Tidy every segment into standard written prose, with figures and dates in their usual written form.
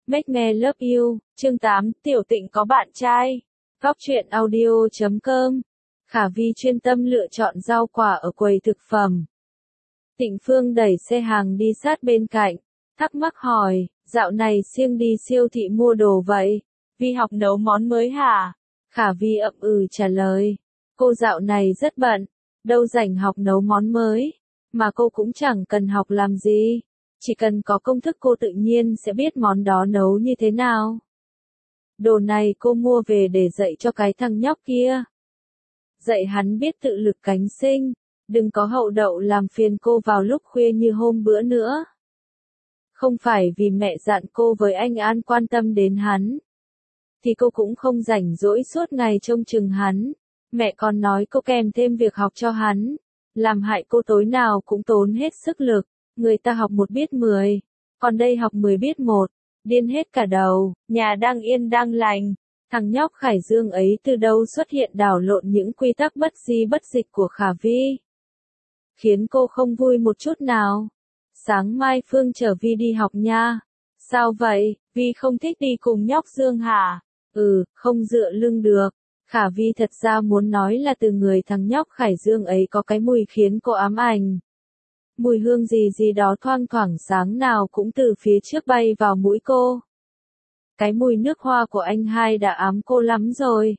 Make me love you, chương 8, Tiểu Tịnh có bạn trai. Góc truyện audio.com. Khả Vi chuyên tâm lựa chọn rau quả ở quầy thực phẩm. Tịnh Phương đẩy xe hàng đi sát bên cạnh, thắc mắc hỏi, dạo này siêng đi siêu thị mua đồ vậy? Vi học nấu món mới hả? Khả Vi ậm ừ trả lời, cô dạo này rất bận, đâu rảnh học nấu món mới, mà cô cũng chẳng cần học làm gì. Chỉ cần có công thức cô tự nhiên sẽ biết món đó nấu như thế nào. Đồ này cô mua về để dạy cho cái thằng nhóc kia. Dạy hắn biết tự lực cánh sinh, đừng có hậu đậu làm phiền cô vào lúc khuya như hôm bữa nữa. Không phải vì mẹ dặn cô với anh An quan tâm đến hắn, thì cô cũng không rảnh rỗi suốt ngày trông chừng hắn. Mẹ còn nói cô kèm thêm việc học cho hắn, làm hại cô tối nào cũng tốn hết sức lực. Người ta học 1 biết 10, còn đây học 10 biết 1, điên hết cả đầu. Nhà đang yên đang lành, thằng nhóc Khải Dương ấy từ đâu xuất hiện đảo lộn những quy tắc bất di bất dịch của Khả Vi, khiến cô không vui một chút nào. Sáng mai Phương chở Vi đi học nha. Sao vậy, Vi không thích đi cùng nhóc Dương hả? Không dựa lưng được. Khả Vi thật ra muốn nói là từ người thằng nhóc Khải Dương ấy có cái mùi khiến cô ám ảnh. Mùi hương gì gì đó thoang thoảng sáng nào cũng từ phía trước bay vào mũi cô. Cái mùi nước hoa của anh hai đã ám cô lắm rồi.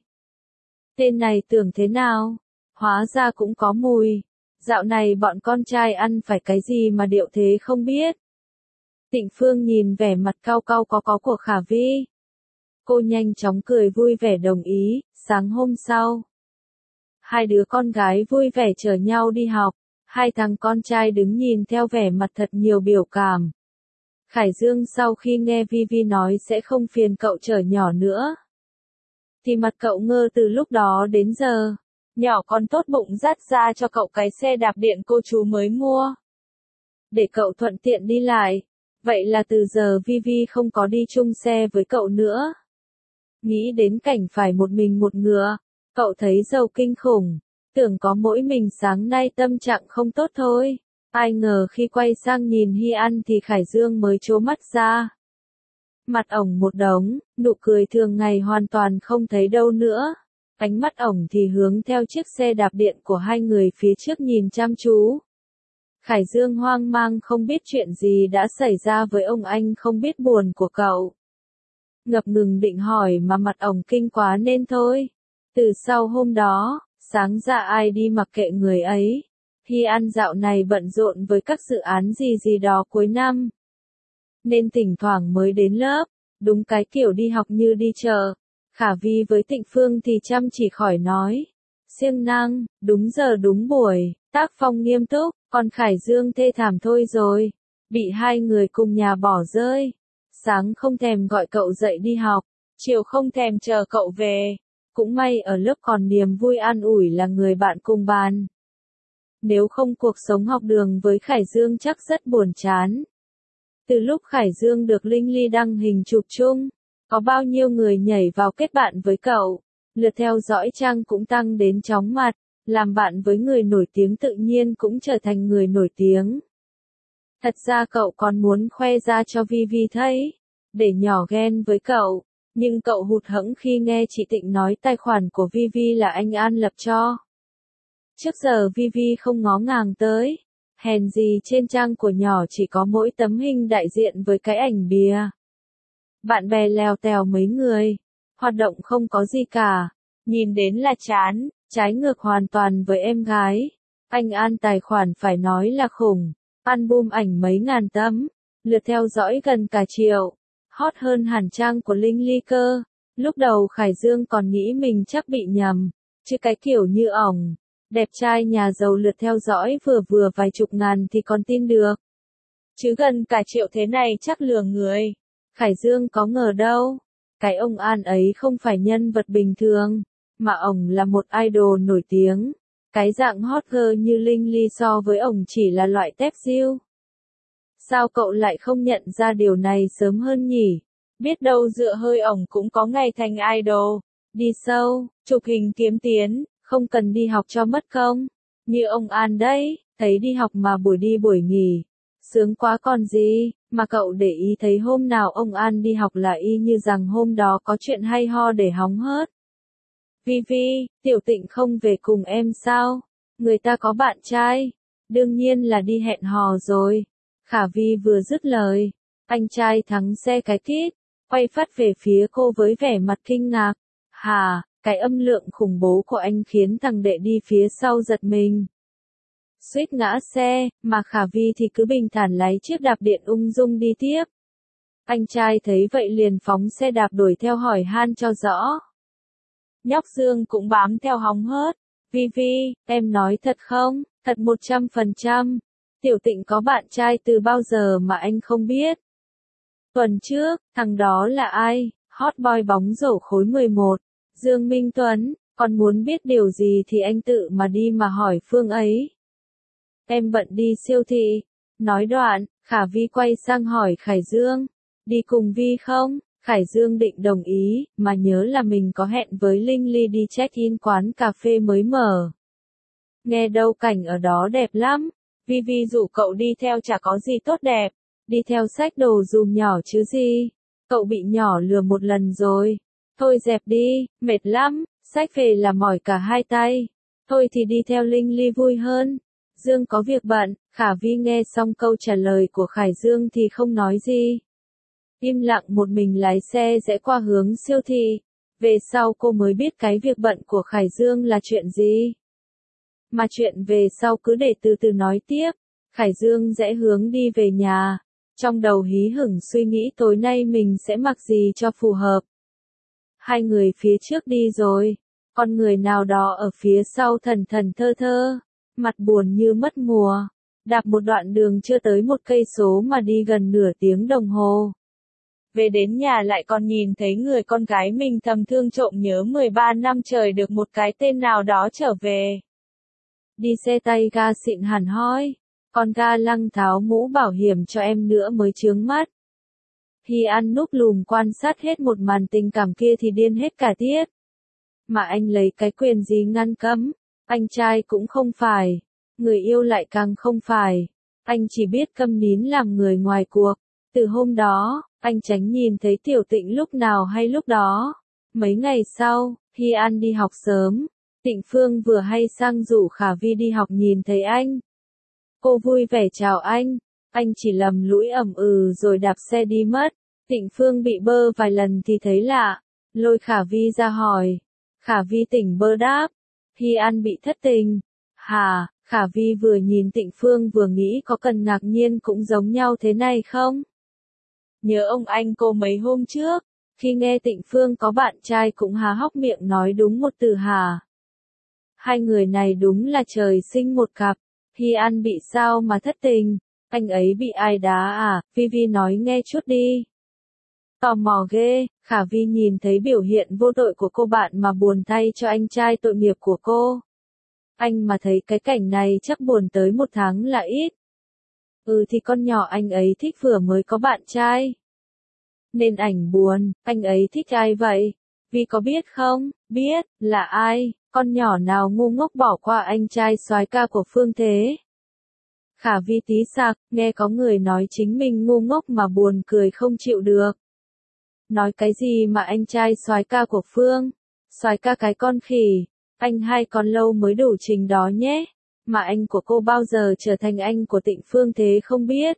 Tên này tưởng thế nào? Hóa ra cũng có mùi. Dạo này bọn con trai ăn phải cái gì mà điệu thế không biết. Tịnh Phương nhìn vẻ mặt cau cau có của Khả Vi. Cô nhanh chóng cười vui vẻ đồng ý. Sáng hôm sau, hai đứa con gái vui vẻ chở nhau đi học. Hai thằng con trai đứng nhìn theo vẻ mặt thật nhiều biểu cảm. Khải Dương sau khi nghe Vi nói sẽ không phiền cậu chở nhỏ nữa, thì mặt cậu ngơ từ lúc đó đến giờ. Nhỏ còn tốt bụng dắt ra cho cậu cái xe đạp điện cô chú mới mua, để cậu thuận tiện đi lại. Vậy là từ giờ Vi không có đi chung xe với cậu nữa. Nghĩ đến cảnh phải một mình một ngựa, cậu thấy giàu kinh khủng. Tưởng có mỗi mình sáng nay tâm trạng không tốt thôi. Ai ngờ khi quay sang nhìn Hy An thì Khải Dương mới trố mắt ra. Mặt ổng một đống, nụ cười thường ngày hoàn toàn không thấy đâu nữa. Ánh mắt ổng thì hướng theo chiếc xe đạp điện của hai người phía trước nhìn chăm chú. Khải Dương hoang mang không biết chuyện gì đã xảy ra với ông anh không biết buồn của cậu. Ngập ngừng định hỏi mà mặt ổng kinh quá nên thôi. Từ sau hôm đó, sáng ra ai đi mặc kệ người ấy. Hy An dạo này bận rộn với các dự án gì gì đó cuối năm, nên thỉnh thoảng mới đến lớp, đúng cái kiểu đi học như đi chợ. Khả Vi với Tịnh Phương thì chăm chỉ khỏi nói. Siêng năng, đúng giờ đúng buổi, tác phong nghiêm túc, còn Khải Dương thê thảm thôi rồi. Bị hai người cùng nhà bỏ rơi. Sáng không thèm gọi cậu dậy đi học, chiều không thèm chờ cậu về. Cũng may ở lớp còn niềm vui an ủi là người bạn cùng bàn. Nếu không cuộc sống học đường với Khải Dương chắc rất buồn chán. Từ lúc Khải Dương được Linh Ly đăng hình chụp chung, có bao nhiêu người nhảy vào kết bạn với cậu. Lượt theo dõi trang cũng tăng đến chóng mặt. Làm bạn với người nổi tiếng tự nhiên cũng trở thành người nổi tiếng. Thật ra cậu còn muốn khoe ra cho Vi thấy, để nhỏ ghen với cậu. Nhưng cậu hụt hẫng khi nghe chị Tịnh nói tài khoản của Vi là anh An lập cho. Trước giờ Vi không ngó ngàng tới. Hèn gì trên trang của nhỏ chỉ có mỗi tấm hình đại diện với cái ảnh bìa. Bạn bè lèo tèo mấy người. Hoạt động không có gì cả. Nhìn đến là chán, trái ngược hoàn toàn với em gái. Anh An tài khoản phải nói là khủng. Album ảnh mấy ngàn tấm. Lượt theo dõi gần cả triệu. Hot hơn hẳn trang của Linh Ly cơ. Lúc đầu Khải Dương còn nghĩ mình chắc bị nhầm. Chứ cái kiểu như ổng, đẹp trai nhà giàu lượt theo dõi vừa vài chục ngàn thì còn tin được. Chứ gần cả triệu thế này chắc lừa người. Khải Dương có ngờ đâu. Cái ông An ấy không phải nhân vật bình thường, mà ổng là một idol nổi tiếng. Cái dạng hot girl như Linh Ly so với ổng chỉ là loại tép diêu. Sao cậu lại không nhận ra điều này sớm hơn nhỉ? Biết đâu dựa hơi ổng cũng có ngày thành idol. Đi sâu, chụp hình kiếm tiền, không cần đi học cho mất công. Như ông An đấy, thấy đi học mà buổi đi buổi nghỉ. Sướng quá còn gì, Mà cậu để ý thấy hôm nào ông An đi học là y như rằng hôm đó có chuyện hay ho để hóng hớt. Vi Vi, Tiểu Tịnh không về cùng em sao? Người ta có bạn trai. Đương nhiên là đi hẹn hò rồi. Khả Vi vừa dứt lời. Anh trai thắng xe cái tít. Quay phát về phía cô với vẻ mặt kinh ngạc. Hà, cái âm lượng khủng bố của anh khiến thằng đệ đi phía sau giật mình. Suýt ngã xe, mà Khả Vi thì cứ bình thản lái chiếc đạp điện ung dung đi tiếp. Anh trai thấy vậy liền phóng xe đạp đuổi theo hỏi han cho rõ. Nhóc Dương cũng bám theo hóng hớt. Vi Vi, em nói thật không? Thật 100%. Tiểu Tịnh có bạn trai từ bao giờ mà anh không biết? Tuần trước, thằng đó là ai? Hot boy bóng rổ khối 11. Dương Minh Tuấn, còn muốn biết điều gì thì anh tự mà đi mà hỏi Phương ấy. Em bận đi siêu thị. Nói đoạn, Khả Vi quay sang hỏi Khải Dương. Đi cùng Vi không? Khải Dương định đồng ý, mà nhớ là mình có hẹn với Linh Ly đi check-in quán cà phê mới mở. Nghe đâu cảnh ở đó đẹp lắm. Vi Vi dụ cậu đi theo chả có gì tốt đẹp. Đi theo xách đồ dùm nhỏ chứ gì. Cậu bị nhỏ lừa một lần rồi. Thôi dẹp đi, mệt lắm, xách về là mỏi cả hai tay. Thôi thì đi theo Linh Ly vui hơn. Dương có việc bận. Khả Vi nghe xong câu trả lời của Khải Dương thì không nói gì. Im lặng một mình lái xe rẽ qua hướng siêu thị. Về sau cô mới biết cái việc bận của Khải Dương là chuyện gì. Mà chuyện về sau cứ để từ từ nói tiếp. Khải Dương rẽ hướng đi về nhà. Trong đầu hí hửng suy nghĩ tối nay mình sẽ mặc gì cho phù hợp. Hai người phía trước đi rồi. Con người nào đó ở phía sau thần thần thơ thơ. Mặt buồn như mất mùa. Đạp một đoạn đường chưa tới 1 cây số mà đi gần nửa tiếng đồng hồ. Về đến nhà lại còn nhìn thấy người con gái mình thầm thương trộm nhớ 13 năm trời được một cái tên nào đó trở về. Đi xe tay ga xịn hẳn hoi. Con ga lăng tháo mũ bảo hiểm cho em nữa mới chướng mắt. Hi An núp lùm quan sát hết một màn tình cảm kia thì điên hết cả tiết. Mà anh lấy cái quyền gì ngăn cấm? Anh trai cũng không phải. Người yêu lại càng không phải. Anh chỉ biết câm nín làm người ngoài cuộc. Từ hôm đó, anh tránh nhìn thấy Tiểu Tịnh lúc nào hay lúc đó. Mấy ngày sau, Hi An đi học sớm. Tịnh Phương vừa hay sang rủ Khả Vi đi học nhìn thấy anh. Cô vui vẻ chào anh chỉ lầm lũi rồi đạp xe đi mất. Tịnh Phương bị bơ vài lần thì thấy lạ, lôi Khả Vi ra hỏi. Khả Vi tỉnh bơ đáp. Hi An bị thất tình. Hà, Khả Vi vừa nhìn Tịnh Phương vừa nghĩ có cần ngạc nhiên cũng giống nhau thế này không? Nhớ ông anh cô mấy hôm trước, khi nghe Tịnh Phương có bạn trai cũng há hốc miệng nói đúng một từ hà. Hai người này đúng là trời sinh một cặp. Hi An bị sao mà thất tình? Anh ấy bị ai đá à? Vi Vi nói nghe chút đi. Tò mò ghê. Khả Vi nhìn thấy biểu hiện vô tội của cô bạn mà buồn thay cho anh trai tội nghiệp của cô. Anh mà thấy cái cảnh này chắc buồn tới 1 tháng là ít. Thì con nhỏ anh ấy thích vừa mới có bạn trai. Nên ảnh buồn. Anh ấy thích ai vậy? Vi có biết không? Biết, là ai? Con nhỏ nào ngu ngốc bỏ qua anh trai soái ca của Phương thế? Khả Vi tí sạc, nghe có người nói chính mình ngu ngốc mà buồn cười không chịu được. Nói cái gì mà anh trai soái ca của Phương? Soái ca cái con khỉ. Anh hai còn lâu mới đủ trình đó nhé. Mà anh của cô bao giờ trở thành anh của Tịnh Phương thế không biết.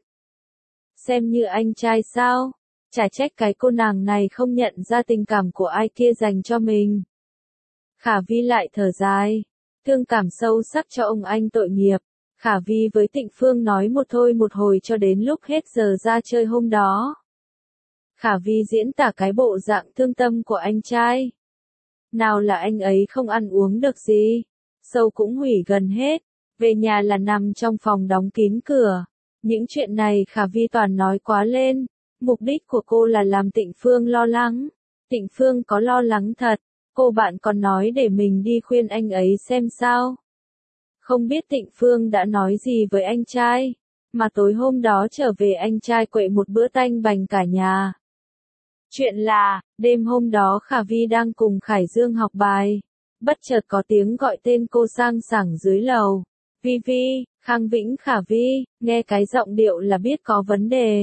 Xem như anh trai sao? Chả trách cái cô nàng này không nhận ra tình cảm của ai kia dành cho mình. Khả Vi lại thở dài. Thương cảm sâu sắc cho ông anh tội nghiệp. Khả Vi với Tịnh Phương nói một thôi một hồi cho đến lúc hết giờ ra chơi hôm đó. Khả Vi diễn tả cái bộ dạng thương tâm của anh trai. Nào là anh ấy không ăn uống được gì. Sâu cũng hủy gần hết. Về nhà là nằm trong phòng đóng kín cửa. Những chuyện này Khả Vi toàn nói quá lên. Mục đích của cô là làm Tịnh Phương lo lắng. Tịnh Phương có lo lắng thật. Cô bạn còn nói để mình đi khuyên anh ấy xem sao. Không biết Tịnh Phương đã nói gì với anh trai. Mà tối hôm đó trở về anh trai quậy một bữa tanh bành cả nhà. Chuyện là, đêm hôm đó Khả Vi đang cùng Khải Dương học bài. Bất chợt có tiếng gọi tên cô sang sảng dưới lầu. Vi Vi, Khang Vĩnh Khả Vi, nghe cái giọng điệu là biết có vấn đề.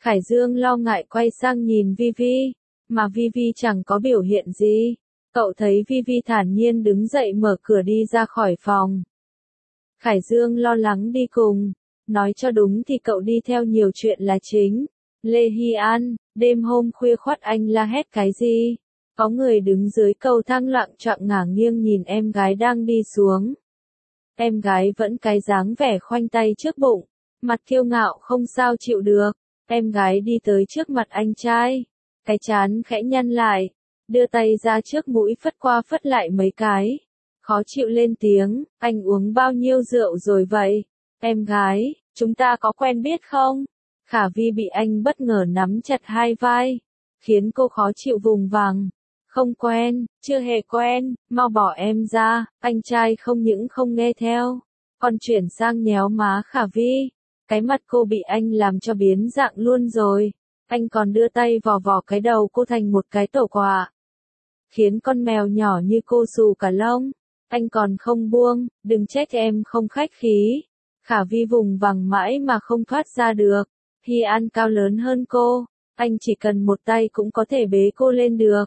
Khải Dương lo ngại quay sang nhìn Vivi, mà Vivi chẳng có biểu hiện gì. Cậu thấy Vivi thản nhiên đứng dậy mở cửa đi ra khỏi phòng. Khải Dương lo lắng đi cùng, nói cho đúng thì cậu đi theo nhiều chuyện là chính. Lê Hy An, đêm hôm khuya khoắt anh la hét cái gì? Có người đứng dưới cầu thang lặng choạng ngả nghiêng nhìn em gái đang đi xuống. Em gái vẫn cái dáng vẻ khoanh tay trước bụng, mặt kiêu ngạo không sao chịu được. Em gái đi tới trước mặt anh trai, cái trán khẽ nhăn lại, đưa tay ra trước mũi phất qua phất lại mấy cái. Khó chịu lên tiếng, anh uống bao nhiêu rượu rồi vậy? Em gái, chúng ta có quen biết không? Khả Vi bị anh bất ngờ nắm chặt hai vai, khiến cô khó chịu vùng vằng. Không quen, chưa hề quen, mau bỏ em ra. Anh trai không những không nghe theo, còn chuyển sang nhéo má Khả Vi. Cái mặt cô bị anh làm cho biến dạng luôn rồi. Anh còn đưa tay vò vò cái đầu cô thành một cái tổ quạ, khiến con mèo nhỏ như cô xù cả lông. Anh còn không buông, đừng trách em không khách khí. Khả Vi vùng vằng mãi mà không thoát ra được. Hy An cao lớn hơn cô, anh chỉ cần một tay cũng có thể bế cô lên được.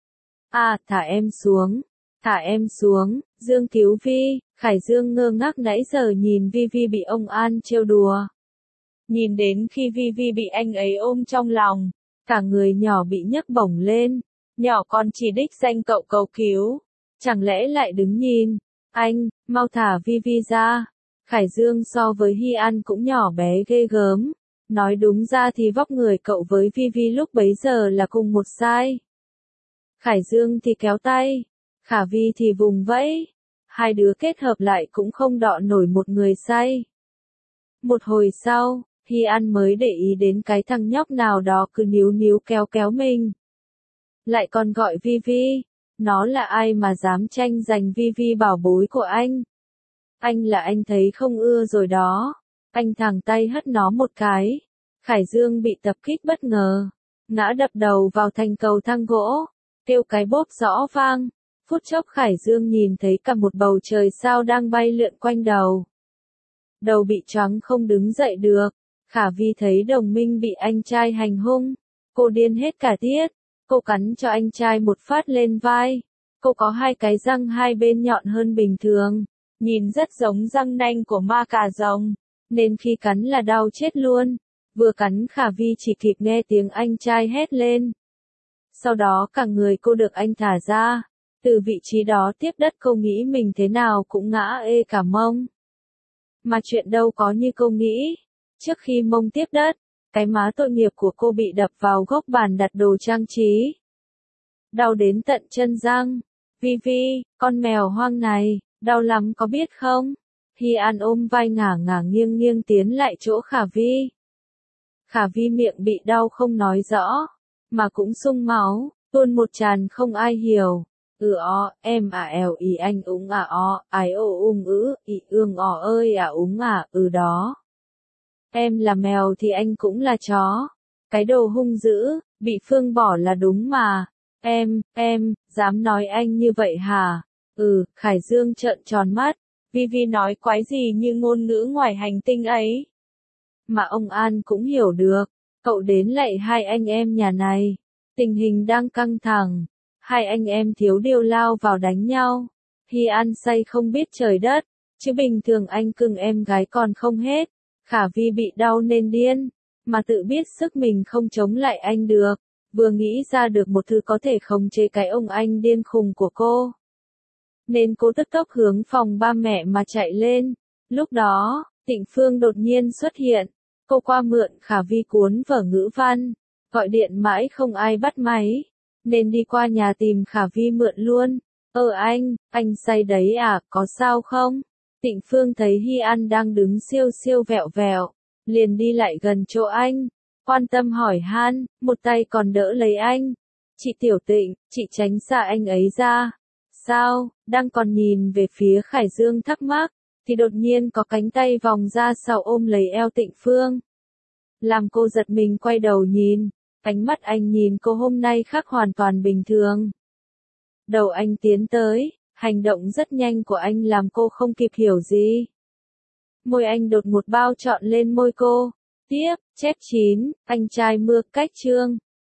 À, thả em xuống, thả em xuống, Dương cứu Vi. Khải Dương ngơ ngác nãy giờ nhìn Vi bị ông An trêu đùa. Nhìn đến khi Vi bị anh ấy ôm trong lòng, cả người nhỏ bị nhấc bổng lên, nhỏ con chỉ đích danh cậu cầu cứu. Chẳng lẽ lại đứng nhìn, anh, mau thả Vi ra. Khải Dương so với Hy An cũng nhỏ bé ghê gớm. Nói đúng ra thì vóc người cậu với Vi lúc bấy giờ là cùng một size. Khải Dương thì kéo tay, Khả Vi thì vùng vẫy. Hai đứa kết hợp lại cũng không đọ nổi một người say. Một hồi sau, Hy An mới để ý đến cái thằng nhóc nào đó cứ níu kéo mình. Lại còn gọi Vi. Nó là ai mà dám tranh giành Vi bảo bối của anh? Anh là anh thấy không ưa rồi đó. Anh thẳng tay hất nó một cái. Khải Dương bị tập kích bất ngờ, ngã đập đầu vào thành cầu thang gỗ, kêu cái bốp rõ vang. Phút chốc Khải Dương nhìn thấy cả một bầu trời sao đang bay lượn quanh đầu. Đầu bị choáng không đứng dậy được. Khả Vi thấy đồng minh bị anh trai hành hung, cô điên hết cả tiết. Cô cắn cho anh trai một phát lên vai. Cô có hai cái răng hai bên nhọn hơn bình thường, nhìn rất giống răng nanh của ma cà rồng, nên khi cắn là đau chết luôn. Vừa cắn Khả Vi chỉ kịp nghe tiếng anh trai hét lên. Sau đó cả người cô được anh thả ra. Từ vị trí đó tiếp đất cô nghĩ mình thế nào cũng ngã ê cả mông. Mà chuyện đâu có như cô nghĩ. Trước khi mông tiếp đất, cái má tội nghiệp của cô bị đập vào góc bàn đặt đồ trang trí. Đau đến tận chân răng. Vi, con mèo hoang này, đau lắm có biết không? Hy An ôm vai ngả nghiêng tiến lại chỗ Khả Vi. Khả Vi miệng bị đau không nói rõ, mà cũng sung máu, tuôn một tràn không ai hiểu. Em ý anh úng ai ung ý ương ơi úng đó. Em là mèo thì anh cũng là chó. Cái đồ hung dữ, bị Phương bỏ là đúng mà. Em, dám nói anh như vậy hả? Khải Dương trợn tròn mắt. Vi nói quái gì như ngôn ngữ ngoài hành tinh ấy. Mà ông An cũng hiểu được. Cậu đến lạy hai anh em nhà này. Tình hình đang căng thẳng. Hai anh em thiếu điều lao vào đánh nhau. Hy An say không biết trời đất. Chứ bình thường anh cưng em gái còn không hết. Khả Vi bị đau nên điên. Mà tự biết sức mình không chống lại anh được. Vừa nghĩ ra được một thứ có thể khống chế cái ông anh điên khùng của cô. Nên cô tức tốc hướng phòng ba mẹ mà chạy lên. Lúc đó, Tịnh Phương đột nhiên xuất hiện. Cô qua mượn Khả Vi cuốn vở ngữ văn. Gọi điện mãi không ai bắt máy. Nên đi qua nhà tìm Khả Vi mượn luôn. Anh say đấy à, có sao không? Tịnh Phương thấy Hy An đang đứng siêu vẹo, liền đi lại gần chỗ anh. Quan tâm hỏi han, một tay còn đỡ lấy anh. Chị Tiểu Tịnh, chị tránh xa anh ấy ra. Sao, đang còn nhìn về phía Khải Dương thắc mắc, thì đột nhiên có cánh tay vòng ra sau ôm lấy eo Tịnh Phương. Làm cô giật mình quay đầu nhìn, ánh mắt anh nhìn cô hôm nay khác hoàn toàn bình thường. Đầu anh tiến tới, hành động rất nhanh của anh làm cô không kịp hiểu gì. Môi anh đột một bao trọn lên môi cô, Tiếp, chép 9, anh trai mưa cách chương.